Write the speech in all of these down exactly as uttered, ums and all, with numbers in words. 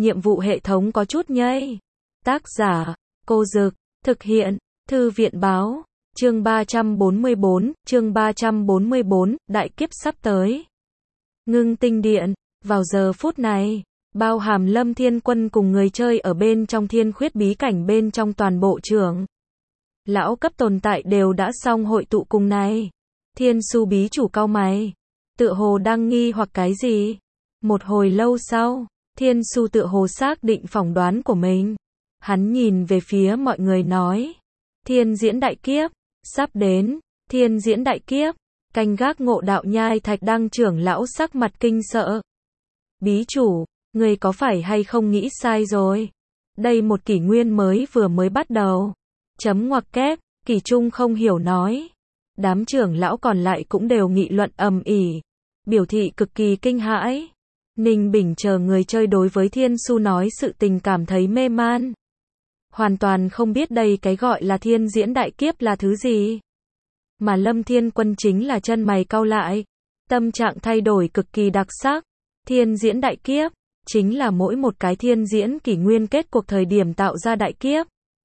nhiệm vụ hệ thống có chút nhây. Tác giả, Cô Dực, thực hiện, Thư viện Báo, chương ba trăm bốn mươi bốn, chương ba trăm bốn mươi bốn, đại kiếp sắp tới. Ngưng tinh điện, vào giờ phút này, bao hàm Lâm Thiên Quân cùng người chơi ở bên trong thiên khuyết bí cảnh bên trong toàn bộ trưởng. Lão cấp tồn tại đều đã xong hội tụ cùng này. Thiên Su bí chủ cau mày, tựa hồ đang nghi hoặc cái gì. Một hồi lâu sau, Thiên Su tựa hồ xác định phỏng đoán của mình. Hắn nhìn về phía mọi người nói, thiên diễn đại kiếp, sắp đến, thiên diễn đại kiếp, canh gác Ngộ Đạo Nhai Thạch Đăng trưởng lão sắc mặt kinh sợ. Bí chủ, người có phải hay không nghĩ sai rồi? Đây một kỷ nguyên mới vừa mới bắt đầu. Chấm ngoặc kép, Kỷ Trung không hiểu nói. Đám trưởng lão còn lại cũng đều nghị luận ầm ĩ, biểu thị cực kỳ kinh hãi. Ninh Bình chờ người chơi đối với Thiên Su nói sự tình cảm thấy mê man. Hoàn toàn không biết đây cái gọi là thiên diễn đại kiếp là thứ gì. Mà Lâm Thiên Quân chính là chân mày cau lại, tâm trạng thay đổi cực kỳ đặc sắc. Thiên diễn đại kiếp, chính là mỗi một cái thiên diễn kỷ nguyên kết cuộc thời điểm tạo ra đại kiếp.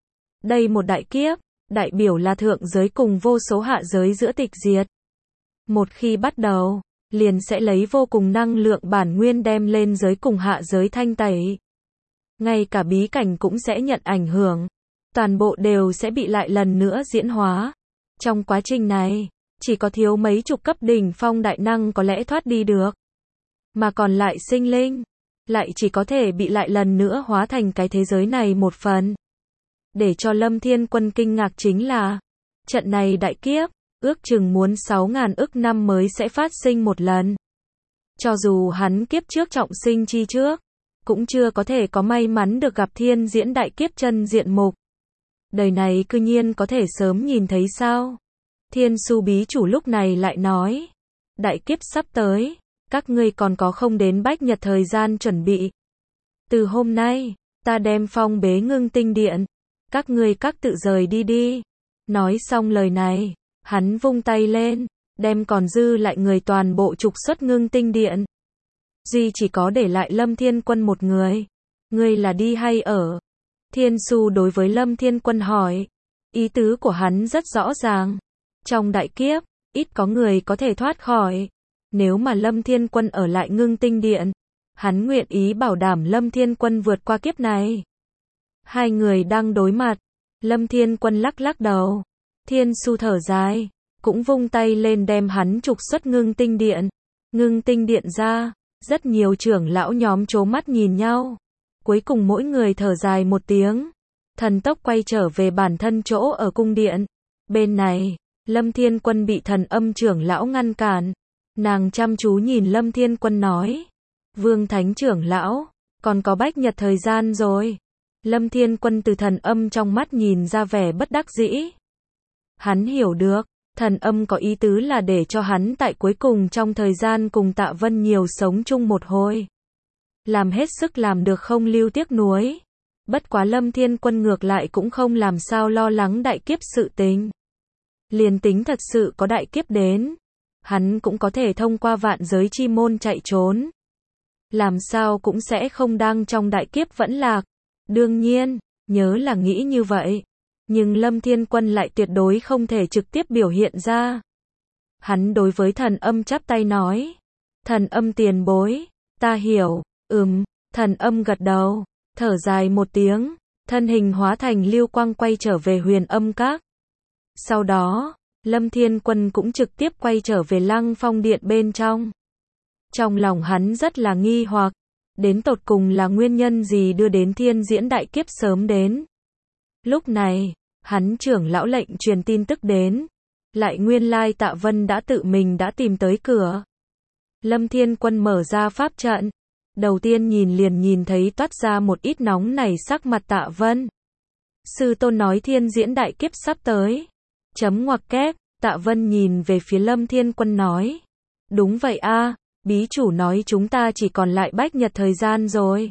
Đây một đại kiếp, đại biểu là thượng giới cùng vô số hạ giới giữa tịch diệt. Một khi bắt đầu, liền sẽ lấy vô cùng năng lượng bản nguyên đem lên giới cùng hạ giới thanh tẩy. Ngay cả bí cảnh cũng sẽ nhận ảnh hưởng. Toàn bộ đều sẽ bị lại lần nữa diễn hóa. Trong quá trình này, chỉ có thiếu mấy chục cấp đỉnh phong đại năng có lẽ thoát đi được. Mà còn lại sinh linh, lại chỉ có thể bị lại lần nữa hóa thành cái thế giới này một phần. Để cho Lâm Thiên Quân kinh ngạc chính là, trận này đại kiếp, ước chừng muốn sáu ngàn ức năm mới sẽ phát sinh một lần. Cho dù hắn kiếp trước trọng sinh chi trước, cũng chưa có thể có may mắn được gặp thiên diễn đại kiếp chân diện mục. Đời này cư nhiên có thể sớm nhìn thấy sao? Thiên Su bí chủ lúc này lại nói, đại kiếp sắp tới, các ngươi còn có không đến bách nhật thời gian chuẩn bị. Từ hôm nay, ta đem phong bế ngưng tinh điện, các ngươi các tự rời đi đi. Nói xong lời này, hắn vung tay lên, đem còn dư lại người toàn bộ trục xuất ngưng tinh điện. Duy chỉ có để lại Lâm Thiên Quân một người. Ngươi là đi hay ở? Thiên Su đối với Lâm Thiên Quân hỏi. Ý tứ của hắn rất rõ ràng. Trong đại kiếp, ít có người có thể thoát khỏi. Nếu mà Lâm Thiên Quân ở lại ngưng tinh điện, hắn nguyện ý bảo đảm Lâm Thiên Quân vượt qua kiếp này. Hai người đang đối mặt. Lâm Thiên Quân lắc lắc đầu. Thiên Su thở dài, cũng vung tay lên đem hắn trục xuất ngưng tinh điện. Ngưng tinh điện ra, rất nhiều trưởng lão nhóm trố mắt nhìn nhau. Cuối cùng mỗi người thở dài một tiếng, thần tốc quay trở về bản thân chỗ ở cung điện. Bên này, Lâm Thiên Quân bị Thần Âm trưởng lão ngăn cản. Nàng chăm chú nhìn Lâm Thiên Quân nói, Vương Thánh trưởng lão, còn có bách nhật thời gian rồi. Lâm Thiên Quân từ Thần Âm trong mắt nhìn ra vẻ bất đắc dĩ. Hắn hiểu được, Thần Âm có ý tứ là để cho hắn tại cuối cùng trong thời gian cùng Tạ Vân nhiều sống chung một hồi. Làm hết sức làm được không lưu tiếc nuối. Bất quá Lâm Thiên Quân ngược lại cũng không làm sao lo lắng đại kiếp sự tình. Liền tính thật sự có đại kiếp đến, hắn cũng có thể thông qua vạn giới chi môn chạy trốn. Làm sao cũng sẽ không đang trong đại kiếp vẫn lạc. Đương nhiên, nhớ là nghĩ như vậy. Nhưng Lâm Thiên Quân lại tuyệt đối không thể trực tiếp biểu hiện ra. Hắn đối với Thần Âm chắp tay nói. Thần Âm tiền bối, ta hiểu, ừm, Thần Âm gật đầu, thở dài một tiếng, thân hình hóa thành lưu quang quay trở về Huyền Âm Các. Sau đó, Lâm Thiên Quân cũng trực tiếp quay trở về Lăng Phong Điện bên trong. Trong lòng hắn rất là nghi hoặc, đến tột cùng là nguyên nhân gì đưa đến thiên diễn đại kiếp sớm đến. Lúc này, hắn trưởng lão lệnh truyền tin tức đến, lại nguyên lai Tạ Vân đã tự mình đã tìm tới cửa. Lâm Thiên Quân mở ra pháp trận, đầu tiên nhìn liền nhìn thấy toát ra một ít nóng nảy sắc mặt Tạ Vân. Sư tôn nói thiên diễn đại kiếp sắp tới. Chấm ngoặc kép, Tạ Vân nhìn về phía Lâm Thiên Quân nói. Đúng vậy a, bí chủ nói chúng ta chỉ còn lại bách nhật thời gian rồi.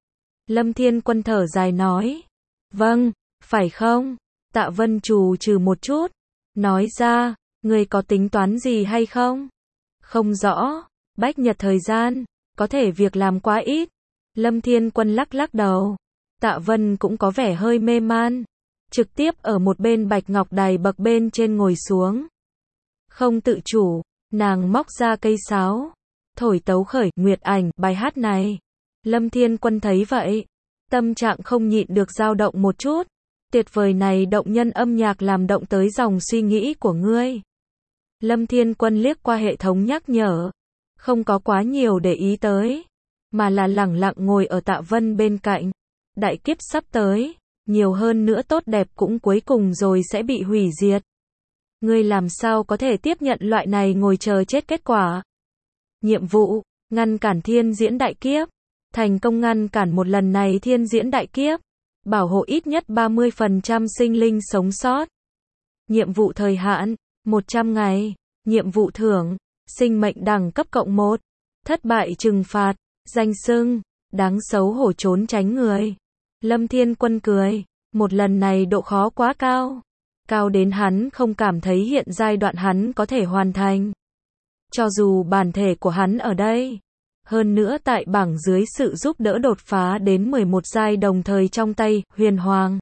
Lâm Thiên Quân thở dài nói. Vâng, phải không? Tạ Vân trù trừ một chút, nói ra, người có tính toán gì hay không? Không rõ, bách nhật thời gian, có thể việc làm quá ít. Lâm Thiên Quân lắc lắc đầu. Tạ Vân cũng có vẻ hơi mê man. Trực tiếp ở một bên bạch ngọc đài bậc bên trên ngồi xuống. Không tự chủ, nàng móc ra cây sáo. Thổi tấu khởi, Nguyệt Ảnh, bài hát này. Lâm Thiên Quân thấy vậy. Tâm trạng không nhịn được dao động một chút. Tuyệt vời này động nhân âm nhạc làm động tới dòng suy nghĩ của ngươi. Lâm Thiên Quân liếc qua hệ thống nhắc nhở. Không có quá nhiều để ý tới. Mà là lẳng lặng ngồi ở Tạ Vân bên cạnh. Đại kiếp sắp tới. Nhiều hơn nữa tốt đẹp cũng cuối cùng rồi sẽ bị hủy diệt. Ngươi làm sao có thể tiếp nhận loại này ngồi chờ chết kết quả. Nhiệm vụ, ngăn cản thiên diễn đại kiếp. Thành công ngăn cản một lần này thiên diễn đại kiếp. Bảo hộ ít nhất ba mươi phần trăm sinh linh sống sót. Nhiệm vụ thời hạn, một trăm ngày. Nhiệm vụ thưởng, sinh mệnh đẳng cấp cộng một. Thất bại trừng phạt, danh xưng, đáng xấu hổ trốn tránh người. Lâm Thiên Quân cười, một lần này độ khó quá cao. Cao đến hắn không cảm thấy hiện giai đoạn hắn có thể hoàn thành. Cho dù bản thể của hắn ở đây. Hơn nữa tại bảng dưới sự giúp đỡ đột phá đến mười một giai đồng thời trong tay, huyền hoàng.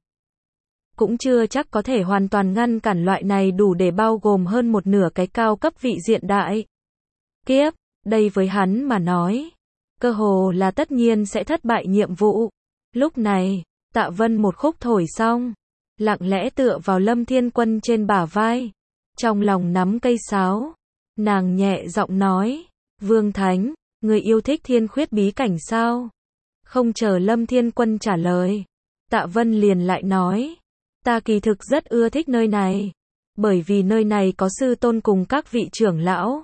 Cũng chưa chắc có thể hoàn toàn ngăn cản loại này đủ để bao gồm hơn một nửa cái cao cấp vị diện đại. Kiếp, đây với hắn mà nói. Cơ hồ là tất nhiên sẽ thất bại nhiệm vụ. Lúc này, Tạ Vân một khúc thổi xong. Lặng lẽ tựa vào Lâm Thiên Quân trên bả vai. Trong lòng nắm cây sáo. Nàng nhẹ giọng nói. Vương Thánh, người yêu thích thiên khuyết bí cảnh sao? Không chờ Lâm Thiên Quân trả lời. Tạ Vân liền lại nói. Ta kỳ thực rất ưa thích nơi này. Bởi vì nơi này có sư tôn cùng các vị trưởng lão.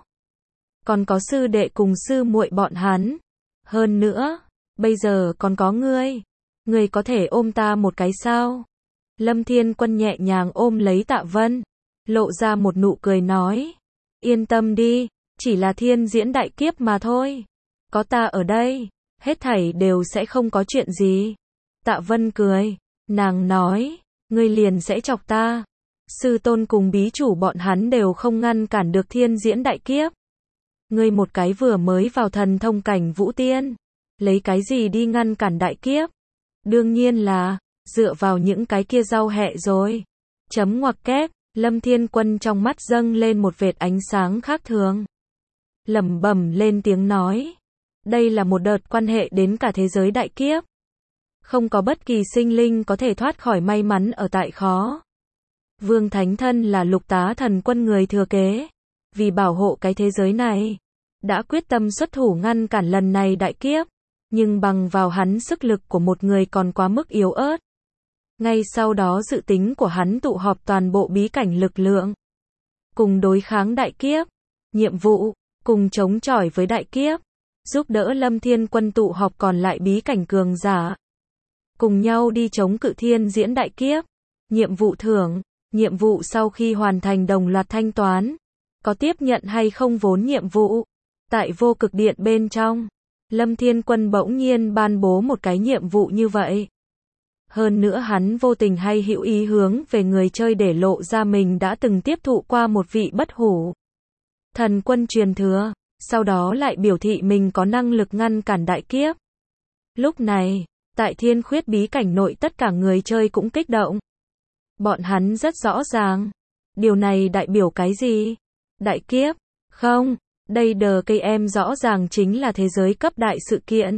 Còn có sư đệ cùng sư muội bọn hắn. Hơn nữa, bây giờ còn có ngươi. Ngươi có thể ôm ta một cái sao? Lâm Thiên Quân nhẹ nhàng ôm lấy Tạ Vân. Lộ ra một nụ cười nói. Yên tâm đi, chỉ là thiên diễn đại kiếp mà thôi. Có ta ở đây, hết thảy đều sẽ không có chuyện gì. Tạ Vân cười, nàng nói, ngươi liền sẽ chọc ta. Sư tôn cùng bí chủ bọn hắn đều không ngăn cản được thiên diễn đại kiếp. Ngươi một cái vừa mới vào thần thông cảnh vũ tiên. Lấy cái gì đi ngăn cản đại kiếp? Đương nhiên là, dựa vào những cái kia rau hẹ rồi. Chấm ngoặc kép, Lâm Thiên Quân trong mắt dâng lên một vệt ánh sáng khác thường. Lẩm bẩm lên tiếng nói. Đây là một đợt quan hệ đến cả thế giới đại kiếp. Không có bất kỳ sinh linh có thể thoát khỏi may mắn ở tại khó. Vương Thánh Thân là lục tá thần quân người thừa kế. Vì bảo hộ cái thế giới này. Đã quyết tâm xuất thủ ngăn cản lần này đại kiếp. Nhưng bằng vào hắn sức lực của một người còn quá mức yếu ớt. Ngay sau đó dự tính của hắn tụ họp toàn bộ bí cảnh lực lượng. Cùng đối kháng đại kiếp. Nhiệm vụ, cùng chống chọi với đại kiếp. Giúp đỡ Lâm Thiên Quân tụ họp còn lại bí cảnh cường giả. Cùng nhau đi chống cự thiên diễn đại kiếp. Nhiệm vụ thưởng, nhiệm vụ sau khi hoàn thành đồng loạt thanh toán. Có tiếp nhận hay không vốn nhiệm vụ. Tại vô cực điện bên trong. Lâm Thiên Quân bỗng nhiên ban bố một cái nhiệm vụ như vậy. Hơn nữa hắn vô tình hay hữu ý hướng về người chơi để lộ ra mình đã từng tiếp thụ qua một vị bất hủ thần quân truyền thừa, sau đó lại biểu thị mình có năng lực ngăn cản đại kiếp. Lúc này, tại thiên khuyết bí cảnh nội tất cả người chơi cũng kích động. Bọn hắn rất rõ ràng. Điều này đại biểu cái gì? Đại kiếp? Không, đây đờ cây em rõ ràng chính là thế giới cấp đại sự kiện.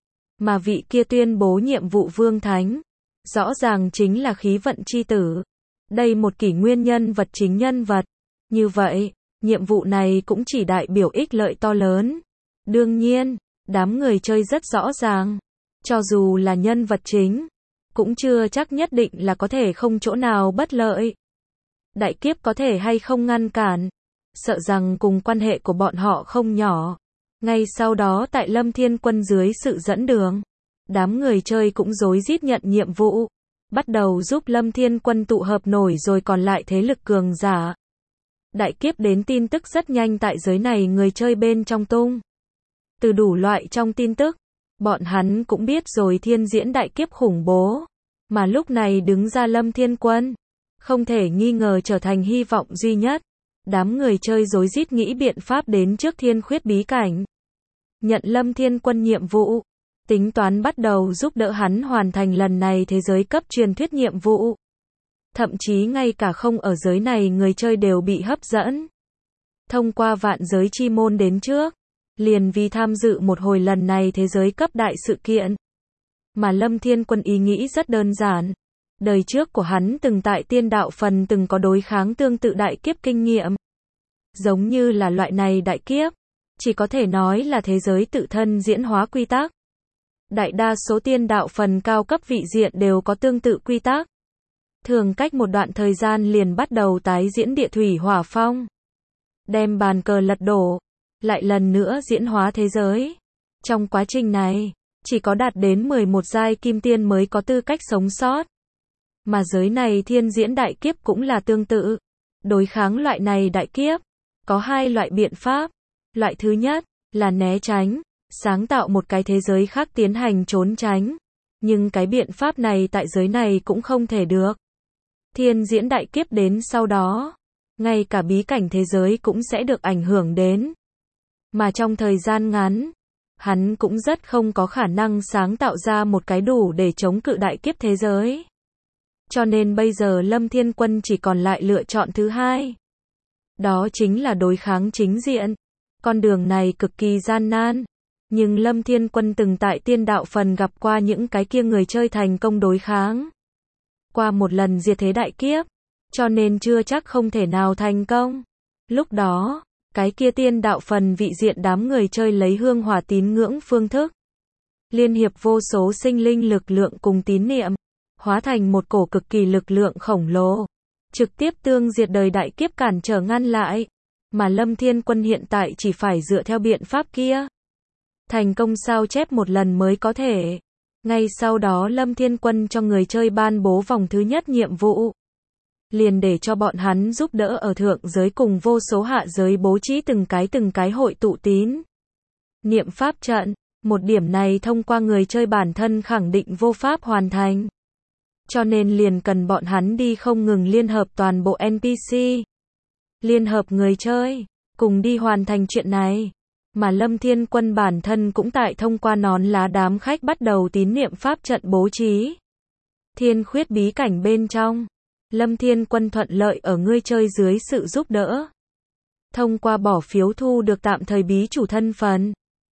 Mà vị kia tuyên bố nhiệm vụ Vương Thánh. Rõ ràng chính là khí vận chi tử. Đây một kỷ nguyên nhân vật chính nhân vật. Như vậy, nhiệm vụ này cũng chỉ đại biểu ích lợi to lớn. Đương nhiên, đám người chơi rất rõ ràng. Cho dù là nhân vật chính, cũng chưa chắc nhất định là có thể không chỗ nào bất lợi. Đại kiếp có thể hay không ngăn cản. Sợ rằng cùng quan hệ của bọn họ không nhỏ. Ngay sau đó tại Lâm Thiên Quân dưới sự dẫn đường. Đám người chơi cũng rối rít nhận nhiệm vụ. Bắt đầu giúp Lâm Thiên Quân tụ hợp nổi rồi còn lại thế lực cường giả. Đại kiếp đến tin tức rất nhanh tại giới này người chơi bên trong tung. Từ đủ loại trong tin tức. Bọn hắn cũng biết rồi thiên diễn đại kiếp khủng bố. Mà lúc này đứng ra Lâm Thiên Quân. Không thể nghi ngờ trở thành hy vọng duy nhất. Đám người chơi rối rít nghĩ biện pháp đến trước thiên khuyết bí cảnh. Nhận Lâm Thiên Quân nhiệm vụ. tính toán bắt đầu giúp đỡ hắn hoàn thành lần này thế giới cấp truyền thuyết nhiệm vụ. Thậm chí ngay cả không ở giới này người chơi đều bị hấp dẫn. Thông qua vạn giới chi môn đến trước, liền vì tham dự một hồi lần này thế giới cấp đại sự kiện. Mà Lâm Thiên Quân ý nghĩ rất đơn giản. Đời trước của hắn từng tại tiên đạo phần từng có đối kháng tương tự đại kiếp kinh nghiệm. Giống như là loại này đại kiếp, chỉ có thể nói là thế giới tự thân diễn hóa quy tắc. Đại đa số tiên đạo phần cao cấp vị diện đều có tương tự quy tắc. Thường cách một đoạn thời gian liền bắt đầu tái diễn địa thủy hỏa phong. Đem bàn cờ lật đổ, lại lần nữa diễn hóa thế giới. Trong quá trình này, chỉ có đạt đến mười một giai kim tiên mới có tư cách sống sót. Mà giới này thiên diễn đại kiếp cũng là tương tự. Đối kháng loại này đại kiếp, có hai loại biện pháp. Loại thứ nhất là né tránh, sáng tạo một cái thế giới khác tiến hành trốn tránh. Nhưng cái biện pháp này tại giới này cũng không thể được. Thiên diễn đại kiếp đến sau đó, ngay cả bí cảnh thế giới cũng sẽ được ảnh hưởng đến. Mà trong thời gian ngắn, hắn cũng rất không có khả năng sáng tạo ra một cái đủ để chống cự đại kiếp thế giới. Cho nên bây giờ Lâm Thiên Quân chỉ còn lại lựa chọn thứ hai. Đó chính là đối kháng chính diện. Con đường này cực kỳ gian nan. Nhưng Lâm Thiên Quân từng tại tiên đạo phần gặp qua những cái kia người chơi thành công đối kháng. Qua một lần diệt thế đại kiếp. Cho nên chưa chắc không thể nào thành công. Lúc đó, cái kia tiên đạo phần vị diện đám người chơi lấy hương hỏa tín ngưỡng phương thức. Liên hiệp vô số sinh linh lực lượng cùng tín niệm. Hóa thành một cổ cực kỳ lực lượng khổng lồ. Trực tiếp tương diệt đời đại kiếp cản trở ngăn lại. Mà Lâm Thiên Quân hiện tại chỉ phải dựa theo biện pháp kia. Thành công sao chép một lần mới có thể. Ngay sau đó Lâm Thiên Quân cho người chơi ban bố vòng thứ nhất nhiệm vụ. Liền để cho bọn hắn giúp đỡ ở thượng giới cùng vô số hạ giới bố trí từng cái từng cái hội tụ tín niệm pháp trận. Một điểm này thông qua người chơi bản thân khẳng định vô pháp hoàn thành. Cho nên liền cần bọn hắn đi không ngừng liên hợp toàn bộ en pê xê. Liên hợp người chơi, cùng đi hoàn thành chuyện này. Mà Lâm Thiên Quân bản thân cũng tại thông qua nón lá đám khách bắt đầu tín niệm pháp trận bố trí. Thiên khuyết bí cảnh bên trong. Lâm Thiên Quân thuận lợi ở người chơi dưới sự giúp đỡ. Thông qua bỏ phiếu thu được tạm thời bí chủ thân phận.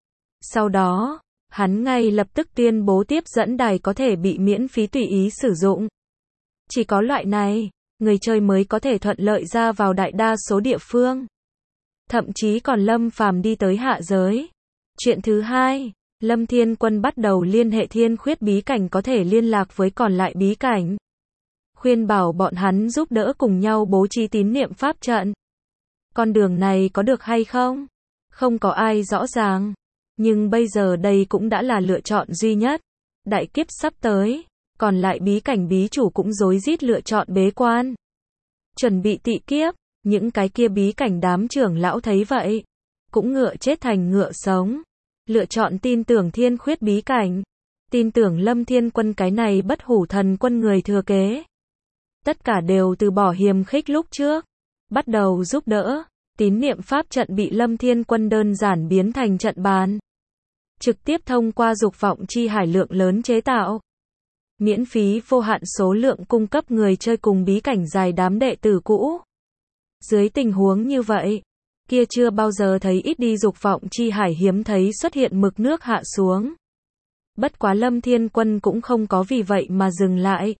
Sau đó, hắn ngay lập tức tuyên bố tiếp dẫn đài có thể bị miễn phí tùy ý sử dụng. Chỉ có loại này, người chơi mới có thể thuận lợi ra vào đại đa số địa phương. Thậm chí còn Lâm Phàm đi tới hạ giới. Chuyện thứ hai, Lâm Thiên Quân bắt đầu liên hệ thiên khuyết bí cảnh có thể liên lạc với còn lại bí cảnh. Khuyên bảo bọn hắn giúp đỡ cùng nhau bố trí tín niệm pháp trận. Con đường này có được hay không? Không có ai rõ ràng. Nhưng bây giờ đây cũng đã là lựa chọn duy nhất. Đại kiếp sắp tới, còn lại bí cảnh bí chủ cũng rối rít lựa chọn bế quan. Chuẩn bị tị kiếp, những cái kia bí cảnh đám trưởng lão thấy vậy. Cũng ngựa chết thành ngựa sống. Lựa chọn tin tưởng thiên khuyết bí cảnh. Tin tưởng Lâm Thiên Quân cái này bất hủ thần quân người thừa kế. Tất cả đều từ bỏ hiềm khích lúc trước. Bắt đầu giúp đỡ. Tín niệm pháp trận bị Lâm Thiên Quân đơn giản biến thành trận bàn. Trực tiếp thông qua dục vọng chi hải lượng lớn chế tạo. Miễn phí vô hạn số lượng cung cấp người chơi cùng bí cảnh dài đám đệ tử cũ. Dưới tình huống như vậy, kia chưa bao giờ thấy ít đi dục vọng chi hải hiếm thấy xuất hiện mực nước hạ xuống. Bất quá Lâm Thiên Quân cũng không có vì vậy mà dừng lại.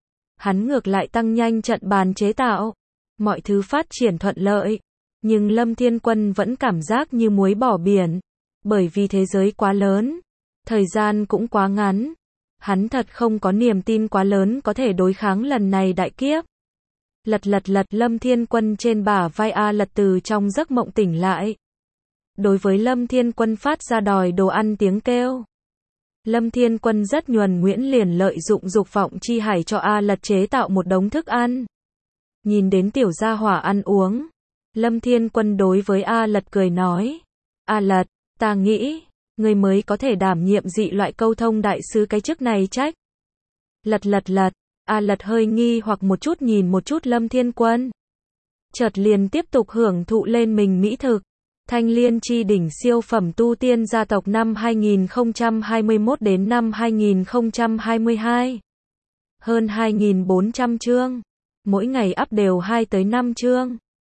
Hắn ngược lại tăng nhanh trận bàn chế tạo. Mọi thứ phát triển thuận lợi. Nhưng Lâm Thiên Quân vẫn cảm giác như muối bỏ biển. Bởi vì thế giới quá lớn. Thời gian cũng quá ngắn. Hắn thật không có niềm tin quá lớn có thể đối kháng lần này đại kiếp. Lật lật lật Lâm Thiên Quân trên bả vai A Lật từ trong giấc mộng tỉnh lại. Đối với Lâm Thiên Quân phát ra đòi đồ ăn tiếng kêu. Lâm Thiên Quân rất nhuần nhuyễn liền lợi dụng dục vọng chi hải cho A Lật chế tạo một đống thức ăn. Nhìn đến tiểu gia hỏa ăn uống. Lâm Thiên Quân đối với A Lật cười nói. A Lật, ta nghĩ, người mới có thể đảm nhiệm dị loại câu thông đại sứ cái chức này trách. Lật lật lật, A Lật hơi nghi hoặc một chút nhìn một chút Lâm Thiên Quân. Chợt liền tiếp tục hưởng thụ lên mình mỹ thực. Thanh Liên chi đỉnh siêu phẩm tu tiên gia tộc năm hai nghìn không trăm hai mươi mốt đến năm hai nghìn không trăm hai mươi hai. Hơn hai nghìn bốn trăm chương. Mỗi ngày up đều hai tới năm chương.